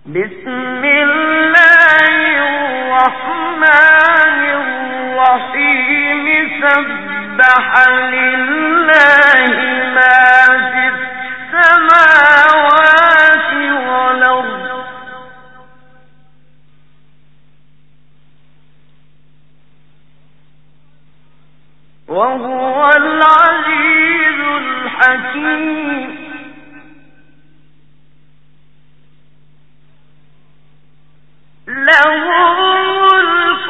بسم الله الرحمن الرحيم سبح لله ما في السماوات والأرض وهو العزيز الحكيم له ملك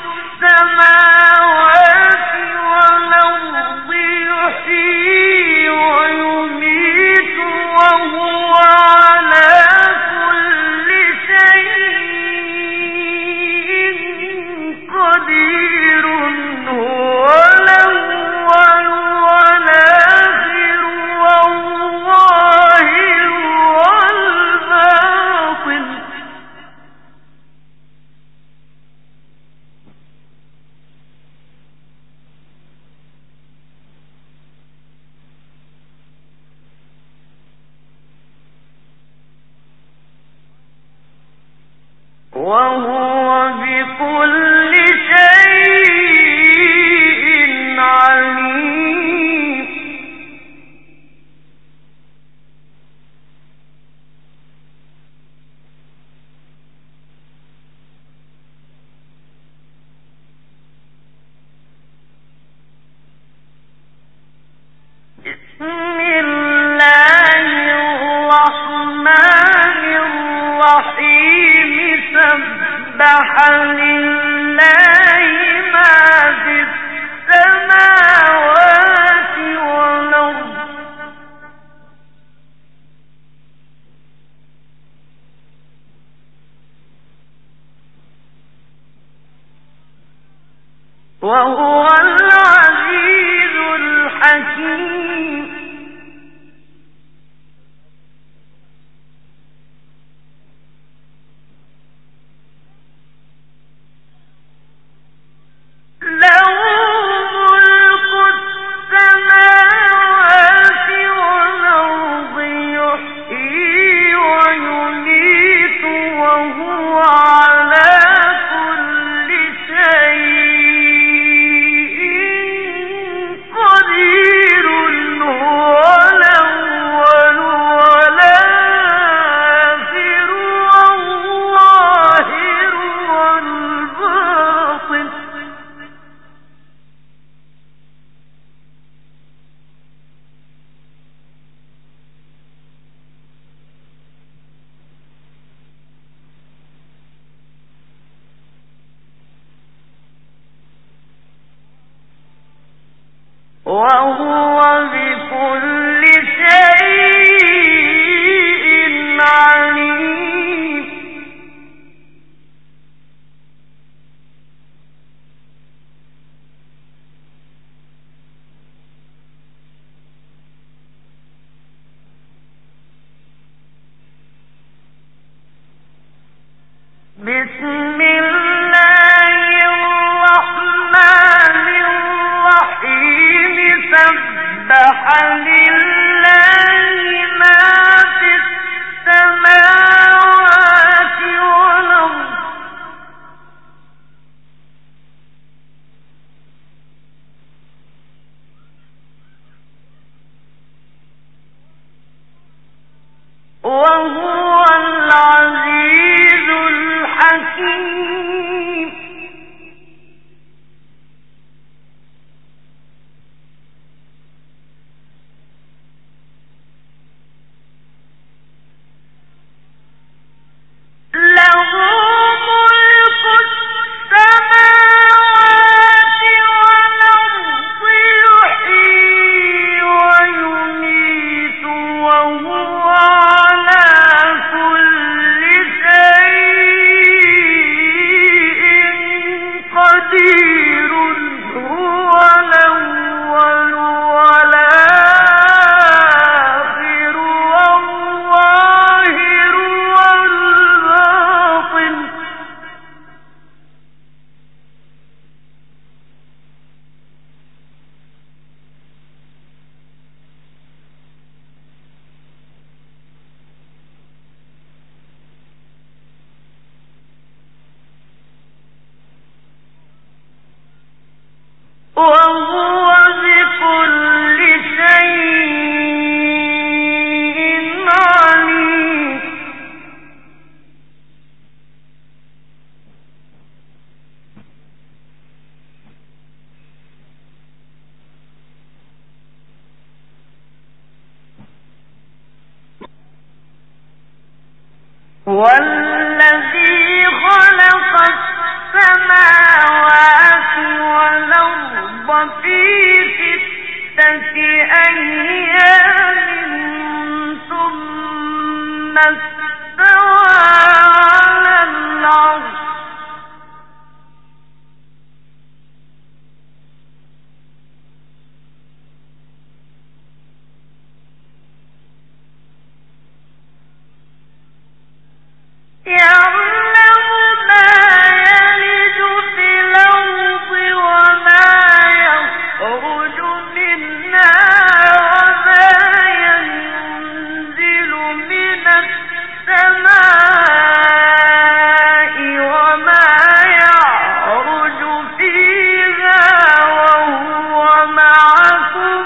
السماوات والأرض يحيي ويميت وهو على كل شيء قدير هو الأول والآخر والظاهر والباطن وهو بكل شيء عليم بسم الله الرحمن الرحيم سبح لله ما في السماوات والأرض وهو العزيز الحكيم له ملك السماوات والأرض يحيي ويميت وهو على كل شيء قدير هو الأول والآخر والظاهر والباطن وهو بكل شيء عليم بسم الله الرحمن الرحيم سبح لله ما في السماوات والأرض وهو العزيز الحكيم له ملك السماوات والأرض يحيي ويميت وهو على وهو بكل شيء عليم. والذي خلق السماوات والأرض في 6 أيام ثم استوى على العرش يعلم ما يلج في الأرض وما يخرج منها وما ينزل من السماء وما يعرج فيها وهو معكم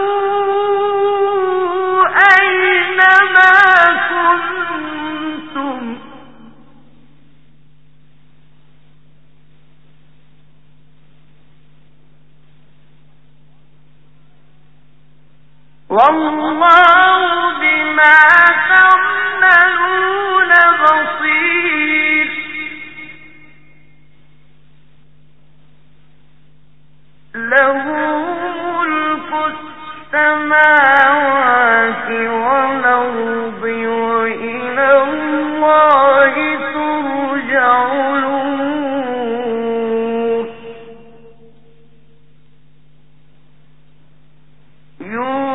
أينما كنتم والله بما تعملون بصير. له ملك السماوات والأرض وإلى الله ترجع الأمور.